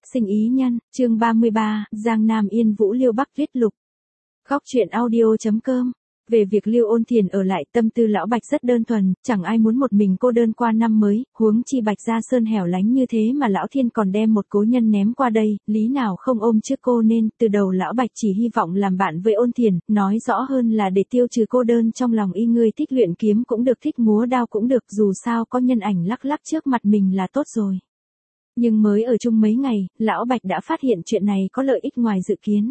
Sinh ý nhân, chương 33, Giang Nam Yên Vũ Liêu Bắc viết lục. Góc truyện audio.com. Về việc Liêu Ôn Thiền ở lại, tâm tư lão Bạch rất đơn thuần, chẳng ai muốn một mình cô đơn qua năm mới, huống chi Bạch Gia Sơn hẻo lánh như thế mà lão Thiên còn đem một cố nhân ném qua đây, lý nào không ôm trước cô, nên từ đầu lão Bạch chỉ hy vọng làm bạn với Ôn Thiền, nói rõ hơn là để tiêu trừ cô đơn trong lòng y. Người thích luyện kiếm cũng được, thích múa đao cũng được, dù sao có nhân ảnh lắc lắc trước mặt mình là tốt rồi. Nhưng mới ở chung mấy ngày, lão Bạch đã phát hiện chuyện này có lợi ích ngoài dự kiến.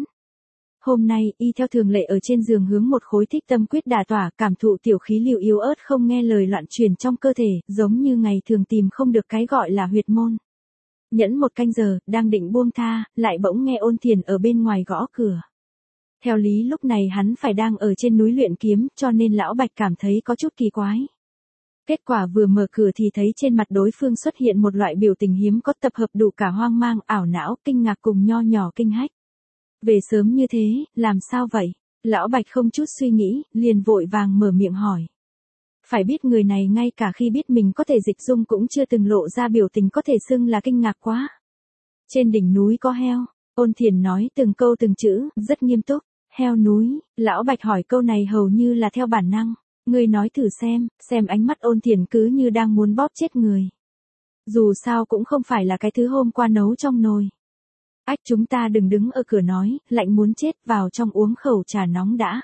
Hôm nay, y theo thường lệ ở trên giường hướng một khối thích tâm quyết đả tỏa, cảm thụ tiểu khí lưu yếu ớt không nghe lời loạn truyền trong cơ thể, giống như ngày thường tìm không được cái gọi là huyệt môn. Nhẫn một canh giờ, đang định buông tha, lại bỗng nghe Ôn Thiền ở bên ngoài gõ cửa. Theo lý lúc này hắn phải đang ở trên núi luyện kiếm, cho nên lão Bạch cảm thấy có chút kỳ quái. Kết quả vừa mở cửa thì thấy trên mặt đối phương xuất hiện một loại biểu tình hiếm có, tập hợp đủ cả hoang mang, ảo não, kinh ngạc cùng nho nhỏ kinh hách. Về sớm như thế, làm sao vậy? Lão Bạch không chút suy nghĩ, liền vội vàng mở miệng hỏi. Phải biết người này ngay cả khi biết mình có thể dịch dung cũng chưa từng lộ ra biểu tình có thể xưng là kinh ngạc quá. Trên đỉnh núi có heo, Ôn Thiền nói từng câu từng chữ, rất nghiêm túc. Heo núi, lão Bạch hỏi câu này hầu như là theo bản năng. Ngươi nói thử xem ánh mắt Ôn Thiền cứ như đang muốn bóp chết người. Dù sao cũng không phải là cái thứ hôm qua nấu trong nồi. Ách, chúng ta đừng đứng ở cửa nói, lạnh muốn chết, vào trong uống khẩu trà nóng đã.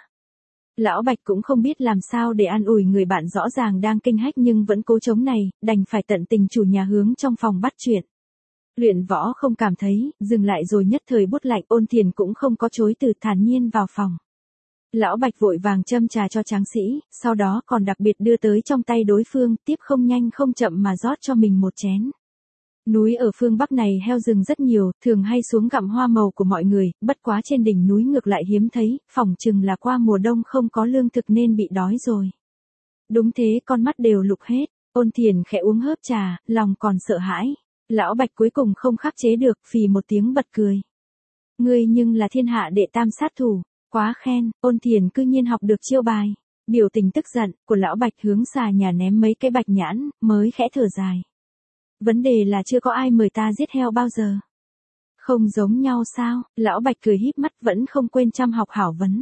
Lão Bạch cũng không biết làm sao để an ủi người bạn rõ ràng đang kinh hách nhưng vẫn cố chống này, đành phải tận tình chủ nhà hướng trong phòng bắt chuyện. Luyện võ không cảm thấy, dừng lại rồi nhất thời bút lạnh. Ôn Thiền cũng không có chối từ, thản nhiên vào phòng. Lão Bạch vội vàng châm trà cho tráng sĩ, sau đó còn đặc biệt đưa tới trong tay đối phương, tiếp không nhanh không chậm mà rót cho mình một chén. Núi ở phương Bắc này heo rừng rất nhiều, thường hay xuống gặm hoa màu của mọi người, bất quá trên đỉnh núi ngược lại hiếm thấy, phỏng chừng là qua mùa đông không có lương thực nên bị đói rồi. Đúng thế, con mắt đều lục hết. Ôn Thiền khẽ uống hớp trà, lòng còn sợ hãi. Lão Bạch cuối cùng không khắc chế được, phì một tiếng bật cười. Ngươi nhưng là thiên hạ đệ tam sát thủ. Quá khen, Ôn Thiền cư nhiên học được chiêu bài. Biểu tình tức giận của lão Bạch hướng xà nhà ném mấy cái bạch nhãn, mới khẽ thở dài. Vấn đề là chưa có ai mời ta giết heo bao giờ. Không giống nhau sao? Lão Bạch cười híp mắt vẫn không quên chăm học hảo vấn.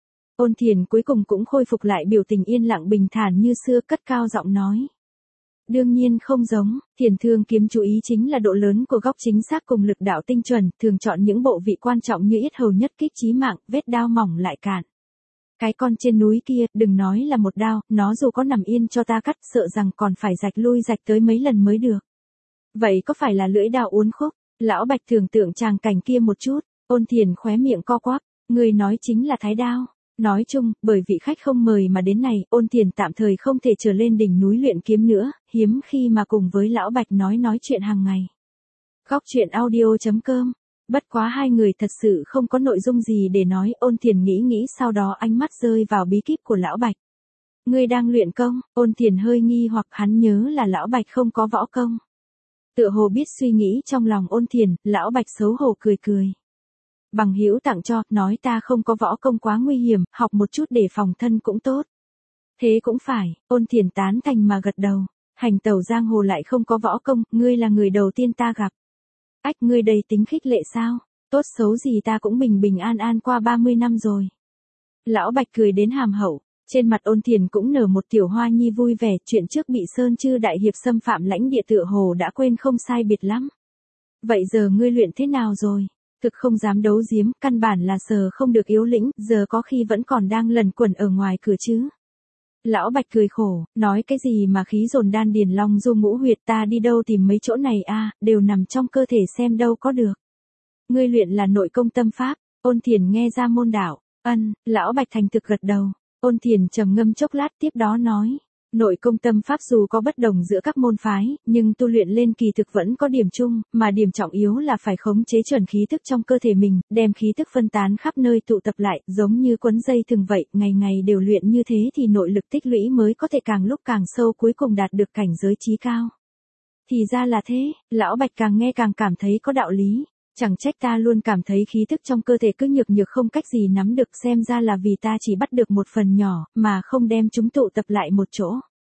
Ôn Thiền cuối cùng cũng khôi phục lại biểu tình yên lặng bình thản như xưa, cất cao giọng nói. Đương nhiên không giống, Thiền Thương kiếm chú ý chính là độ lớn của góc chính xác cùng lực đạo tinh chuẩn, thường chọn những bộ vị quan trọng như yết hầu nhất kích chí mạng, vết đao mỏng lại cạn. Cái con trên núi kia, đừng nói là một đao, nó dù có nằm yên cho ta cắt, sợ rằng còn phải rạch lui rạch tới mấy lần mới được. Vậy có phải là lưỡi đao uốn khúc? Lão Bạch tưởng tượng tràng cảnh kia một chút. Ôn Thiền khóe miệng co quắp, người nói chính là thái đao. Nói chung, bởi vị khách không mời mà đến này, Ôn Thiền tạm thời không thể trở lên đỉnh núi luyện kiếm nữa, hiếm khi mà cùng với lão Bạch nói chuyện hàng ngày. Góc truyện audio.com. Bất quá hai người thật sự không có nội dung gì để nói. Ôn Thiền nghĩ sau đó ánh mắt rơi vào bí kíp của lão Bạch. Ngươi đang luyện công? Ôn Thiền hơi nghi hoặc, hắn nhớ là lão Bạch không có võ công. Tựa hồ biết suy nghĩ trong lòng Ôn Thiền, lão Bạch xấu hổ cười. Bằng hữu tặng cho, nói ta không có võ công quá nguy hiểm, học một chút để phòng thân cũng tốt. Thế cũng phải, Ôn Thiền tán thành mà gật đầu. Hành tẩu giang hồ lại không có võ công, ngươi là người đầu tiên ta gặp. Ách, ngươi đầy tính khích lệ sao? Tốt xấu gì ta cũng bình an qua 30 năm rồi. Lão Bạch cười đến hàm hậu. Trên mặt Ôn Thiền cũng nở một tiểu hoa nhi vui vẻ, chuyện trước bị Sơn Chư đại hiệp xâm phạm lãnh địa tựa hồ đã quên không sai biệt lắm. Vậy giờ ngươi luyện thế nào rồi? Thực không dám đấu giếm, căn bản là sờ không được yếu lĩnh, giờ có khi vẫn còn đang lẩn quẩn ở ngoài cửa chứ. Lão Bạch cười khổ, nói cái gì mà khí dồn đan điền long du ngũ huyệt, ta đi đâu tìm mấy chỗ này a, đều nằm trong cơ thể xem đâu có được. Ngươi luyện là nội công tâm pháp. Ôn Thiền nghe ra môn đạo. Lão Bạch thành thực gật đầu. Ôn Thiền trầm ngâm chốc lát tiếp đó nói. Nội công tâm pháp dù có bất đồng giữa các môn phái, nhưng tu luyện lên kỳ thực vẫn có điểm chung, mà điểm trọng yếu là phải khống chế chuẩn khí thức trong cơ thể mình, đem khí thức phân tán khắp nơi tụ tập lại, giống như quấn dây thừng vậy, ngày ngày đều luyện như thế thì nội lực tích lũy mới có thể càng lúc càng sâu, cuối cùng đạt được cảnh giới chí cao. Thì ra là thế, lão Bạch càng nghe càng cảm thấy có đạo lý. Chẳng trách ta luôn cảm thấy khí thức trong cơ thể cứ nhược không cách gì nắm được, xem ra là vì ta chỉ bắt được một phần nhỏ, mà không đem chúng tụ tập lại một chỗ.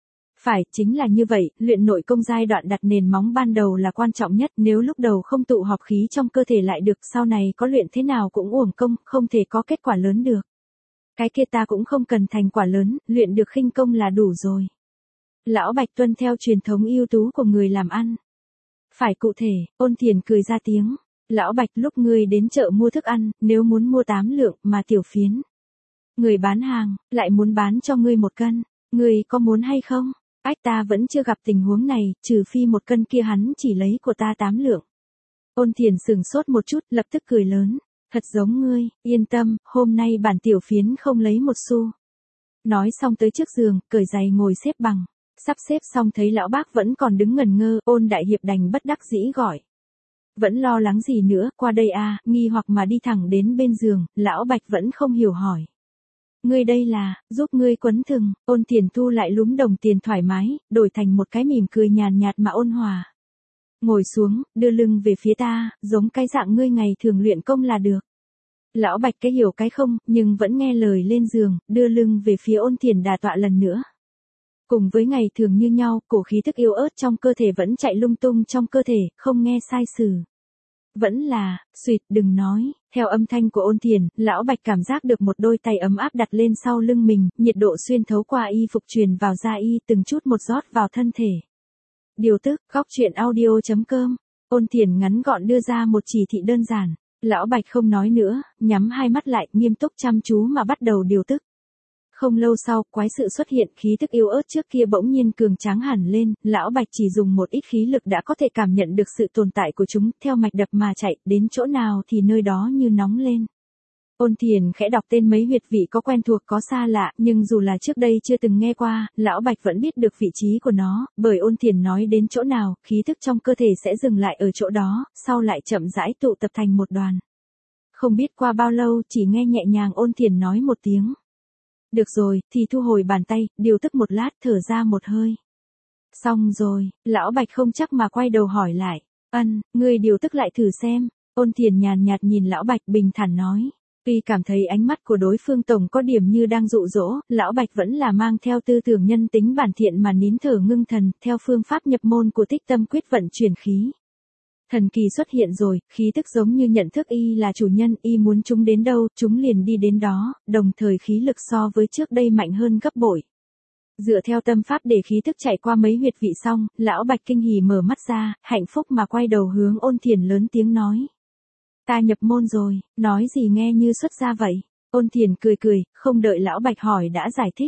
Phải, chính là như vậy, luyện nội công giai đoạn đặt nền móng ban đầu là quan trọng nhất, nếu lúc đầu không tụ họp khí trong cơ thể lại được, sau này có luyện thế nào cũng uổng công, không thể có kết quả lớn được. Cái kia ta cũng không cần thành quả lớn, luyện được khinh công là đủ rồi. Lão Bạch tuân theo truyền thống ưu tú của người làm ăn. Phải cụ thể, Ôn Thiền cười ra tiếng. Lão Bạch, lúc ngươi đến chợ mua thức ăn, nếu muốn mua 8 lượng mà tiểu phiến. Người bán hàng, lại muốn bán cho ngươi 1 cân, ngươi có muốn hay không? Ách, ta vẫn chưa gặp tình huống này, trừ phi 1 cân kia hắn chỉ lấy của ta 8 lượng. Ôn Thiền sửng sốt một chút, lập tức cười lớn. Thật giống ngươi, yên tâm, hôm nay bản tiểu phiến không lấy 1 xu. Nói xong tới trước giường, cởi giày ngồi xếp bằng. Sắp xếp xong thấy lão bác vẫn còn đứng ngẩn ngơ, Ôn đại hiệp đành bất đắc dĩ gọi. Vẫn lo lắng gì nữa, qua đây à, nghi hoặc mà đi thẳng đến bên giường, lão Bạch vẫn không hiểu hỏi. Ngươi đây là, giúp ngươi quấn thừng, Ôn Thiền thu lại lúm đồng tiền thoải mái, đổi thành một cái mỉm cười nhàn nhạt mà ôn hòa. Ngồi xuống, đưa lưng về phía ta, giống cái dạng ngươi ngày thường luyện công là được. Lão Bạch cái hiểu cái không, nhưng vẫn nghe lời lên giường, đưa lưng về phía Ôn Thiền đà tọa lần nữa. Cùng với ngày thường như nhau, cổ khí thức yếu ớt trong cơ thể vẫn chạy lung tung trong cơ thể, không nghe sai sử. Vẫn là, xuyệt, đừng nói, theo âm thanh của Ôn Thiền, lão Bạch cảm giác được một đôi tay ấm áp đặt lên sau lưng mình, nhiệt độ xuyên thấu qua y phục truyền vào da y từng chút một rót vào thân thể. Điều tức, góc truyện audio.com, Ôn Thiền ngắn gọn đưa ra một chỉ thị đơn giản, lão Bạch không nói nữa, nhắm hai mắt lại, nghiêm túc chăm chú mà bắt đầu điều tức. Không lâu sau, quái sự xuất hiện, khí thức yếu ớt trước kia bỗng nhiên cường tráng hẳn lên, lão Bạch chỉ dùng một ít khí lực đã có thể cảm nhận được sự tồn tại của chúng, theo mạch đập mà chạy, đến chỗ nào thì nơi đó như nóng lên. Ôn Thiền khẽ đọc tên mấy huyệt vị có quen thuộc có xa lạ, nhưng dù là trước đây chưa từng nghe qua, lão Bạch vẫn biết được vị trí của nó, bởi Ôn Thiền nói đến chỗ nào, khí thức trong cơ thể sẽ dừng lại ở chỗ đó, sau lại chậm rãi tụ tập thành một đoàn. Không biết qua bao lâu, chỉ nghe nhẹ nhàng Ôn Thiền nói một tiếng. Được rồi, thì thu hồi bàn tay, điều tức một lát, thở ra một hơi. Xong rồi, lão Bạch không chắc mà quay đầu hỏi lại. Ngươi điều tức lại thử xem. Ôn Thiền nhàn nhạt nhìn lão Bạch bình thản nói. Tuy cảm thấy ánh mắt của đối phương tổng có điểm như đang dụ dỗ, lão Bạch vẫn là mang theo tư tưởng nhân tính bản thiện mà nín thở ngưng thần, theo phương pháp nhập môn của Tích Tâm Quyết vận chuyển khí. Thần kỳ xuất hiện rồi, khí tức giống như nhận thức y là chủ nhân, y muốn chúng đến đâu, chúng liền đi đến đó, đồng thời khí lực so với trước đây mạnh hơn gấp bội. Dựa theo tâm pháp để khí tức chạy qua mấy huyệt vị xong, lão Bạch kinh hỉ mở mắt ra, hạnh phúc mà quay đầu hướng Ôn Thiền lớn tiếng nói. Ta nhập môn rồi, nói gì nghe như xuất gia vậy. Ôn Thiền cười cười, không đợi lão Bạch hỏi đã giải thích.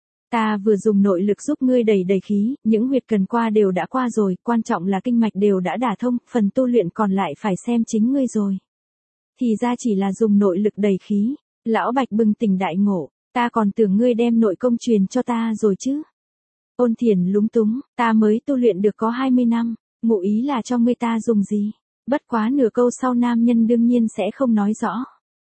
Ta vừa dùng nội lực giúp ngươi đẩy khí, những huyệt cần qua đều đã qua rồi, quan trọng là kinh mạch đều đã đả thông, phần tu luyện còn lại phải xem chính ngươi rồi. Thì ra chỉ là dùng nội lực đẩy khí. Lão Bạch bừng tỉnh đại ngộ, ta còn tưởng ngươi đem nội công truyền cho ta rồi chứ. Ôn Thiền lúng túng, ta mới tu luyện được có 20 năm, ngụ ý là cho ngươi ta dùng gì. Bất quá nửa câu sau nam nhân đương nhiên sẽ không nói rõ.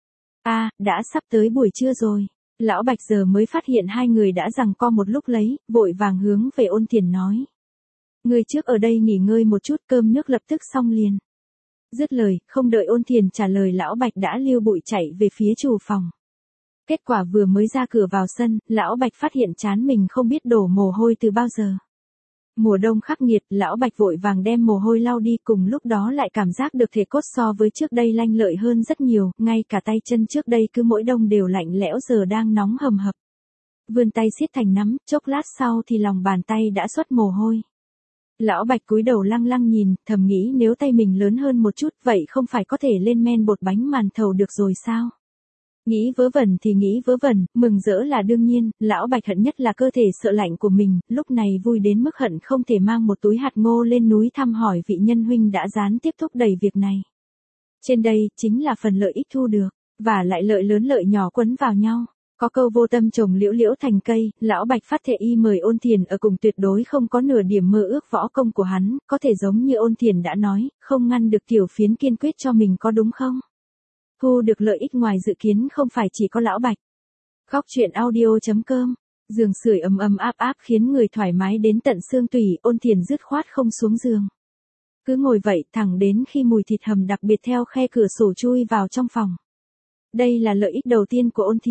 Đã sắp tới buổi trưa rồi. Lão Bạch giờ mới phát hiện hai người đã giằng co một lúc lấy, vội vàng hướng về Ôn Thiền nói. Ngươi trước ở đây nghỉ ngơi một chút, cơm nước lập tức xong liền. Dứt lời, không đợi Ôn Thiền trả lời lão Bạch đã liêu bụi chạy về phía chủ phòng. Kết quả vừa mới ra cửa vào sân, lão Bạch phát hiện trán mình không biết đổ mồ hôi từ bao giờ. Mùa đông khắc nghiệt, lão Bạch vội vàng đem mồ hôi lau đi, cùng lúc đó lại cảm giác được thể cốt so với trước đây lanh lợi hơn rất nhiều, ngay cả tay chân trước đây cứ mỗi đông đều lạnh lẽo giờ đang nóng hầm hập. Vươn tay siết thành nắm, chốc lát sau thì lòng bàn tay đã xuất mồ hôi. Lão Bạch cúi đầu lăng lăng nhìn, thầm nghĩ nếu tay mình lớn hơn một chút vậy không phải có thể lên men bột bánh màn thầu được rồi sao? Nghĩ vớ vẩn thì nghĩ vớ vẩn, mừng rỡ là đương nhiên, lão Bạch hận nhất là cơ thể sợ lạnh của mình, lúc này vui đến mức hận không thể mang một túi hạt ngô lên núi thăm hỏi vị nhân huynh đã gián tiếp thúc đẩy việc này. Trên đây, chính là phần lợi ích thu được, và lại lợi lớn lợi nhỏ quấn vào nhau. Có câu vô tâm trồng liễu liễu thành cây, lão Bạch phát thệ y mời Ôn Thiền ở cùng tuyệt đối không có nửa điểm mơ ước võ công của hắn, có thể giống như Ôn Thiền đã nói, không ngăn được tiểu phiến kiên quyết cho mình có đúng không? Thu được lợi ích ngoài dự kiến không phải chỉ có lão Bạch. Góc truyện audio.com, giường sưởi ấm ấm áp áp khiến người thoải mái đến tận xương tủy, Ôn Thiền dứt khoát không xuống giường. Cứ ngồi vậy thẳng đến khi mùi thịt hầm đặc biệt theo khe cửa sổ chui vào trong phòng. Đây là lợi ích đầu tiên của Ôn Thiền.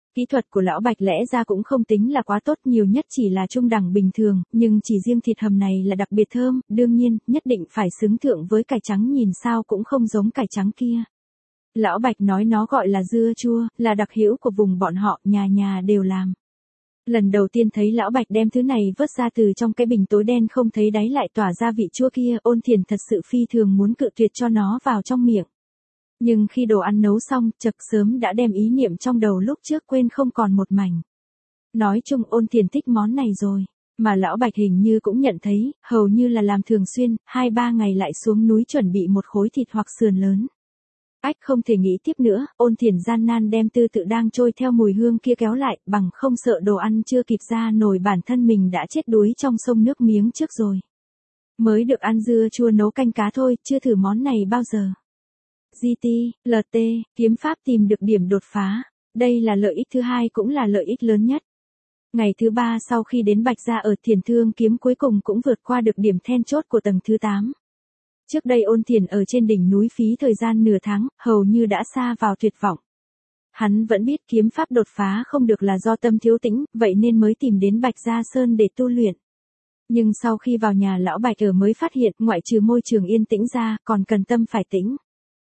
Kỹ thuật của lão Bạch lẽ ra cũng không tính là quá tốt, nhiều nhất chỉ là trung đẳng bình thường, nhưng chỉ riêng thịt hầm này là đặc biệt thơm, đương nhiên, nhất định phải xứng thượng với cải trắng, nhìn sao cũng không giống cải trắng kia. Lão Bạch nói nó gọi là dưa chua, là đặc hữu của vùng bọn họ, nhà nhà đều làm. Lần đầu tiên thấy lão Bạch đem thứ này vớt ra từ trong cái bình tối đen không thấy đáy lại tỏa ra vị chua kia, Ôn Thiền thật sự phi thường muốn cự tuyệt cho nó vào trong miệng. Nhưng khi đồ ăn nấu xong, chợt sớm đã đem ý niệm trong đầu lúc trước quên không còn một mảnh. Nói chung Ôn Thiền thích món này rồi, mà lão Bạch hình như cũng nhận thấy, hầu như là làm thường xuyên, 2-3 ngày lại xuống núi chuẩn bị một khối thịt hoặc sườn lớn. Ách không thể nghĩ tiếp nữa, Ôn Thiền gian nan đem tư tự đang trôi theo mùi hương kia kéo lại, bằng không sợ đồ ăn chưa kịp ra nồi bản thân mình đã chết đuối trong sông nước miếng trước rồi. Mới được ăn dưa chua nấu canh cá thôi, chưa thử món này bao giờ. GT, LT, kiếm pháp tìm được điểm đột phá. Đây là lợi ích thứ hai cũng là lợi ích lớn nhất. Ngày thứ 3 sau khi đến Bạch Gia ở Thiền Thương kiếm cuối cùng cũng vượt qua được điểm then chốt của tầng thứ 8. Trước đây Ôn Thiền ở trên đỉnh núi phí thời gian nửa tháng, hầu như đã sa vào tuyệt vọng. Hắn vẫn biết kiếm pháp đột phá không được là do tâm thiếu tĩnh, vậy nên mới tìm đến Bạch Gia Sơn để tu luyện. Nhưng sau khi vào nhà lão Bạch ở mới phát hiện, ngoại trừ môi trường yên tĩnh ra, còn cần tâm phải tĩnh.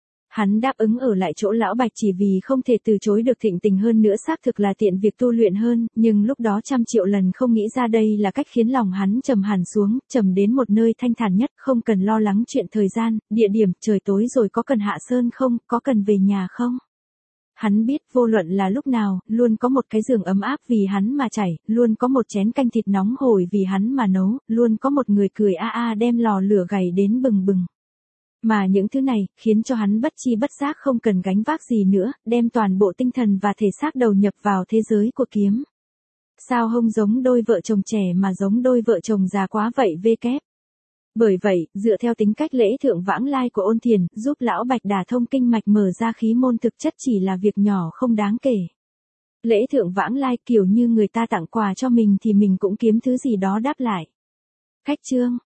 Hắn đáp ứng ở lại chỗ lão Bạch chỉ vì không thể từ chối được, thịnh tình hơn nữa xác thực là tiện việc tu luyện hơn, nhưng lúc đó 100.000.000 lần không nghĩ ra đây là cách khiến lòng hắn trầm hẳn xuống, trầm đến một nơi thanh thản nhất, không cần lo lắng chuyện thời gian, địa điểm, trời tối rồi có cần hạ sơn không, có cần về nhà không. Hắn biết vô luận là lúc nào, luôn có một cái giường ấm áp vì hắn mà chảy, luôn có một chén canh thịt nóng hổi vì hắn mà nấu, luôn có một người cười a a đem lò lửa gầy đến bừng bừng. Mà những thứ này, khiến cho hắn bất chi bất giác không cần gánh vác gì nữa, đem toàn bộ tinh thần và thể xác đầu nhập vào thế giới của kiếm. Sao không giống đôi vợ chồng trẻ mà giống đôi vợ chồng già quá vậy vê kép. Bởi vậy, dựa theo tính cách lễ thượng vãng lai của Ôn Thiền, giúp lão Bạch đả thông kinh mạch mở ra khí môn thực chất chỉ là việc nhỏ không đáng kể. Lễ thượng vãng lai kiểu như người ta tặng quà cho mình thì mình cũng kiếm thứ gì đó đáp lại. Khách chương.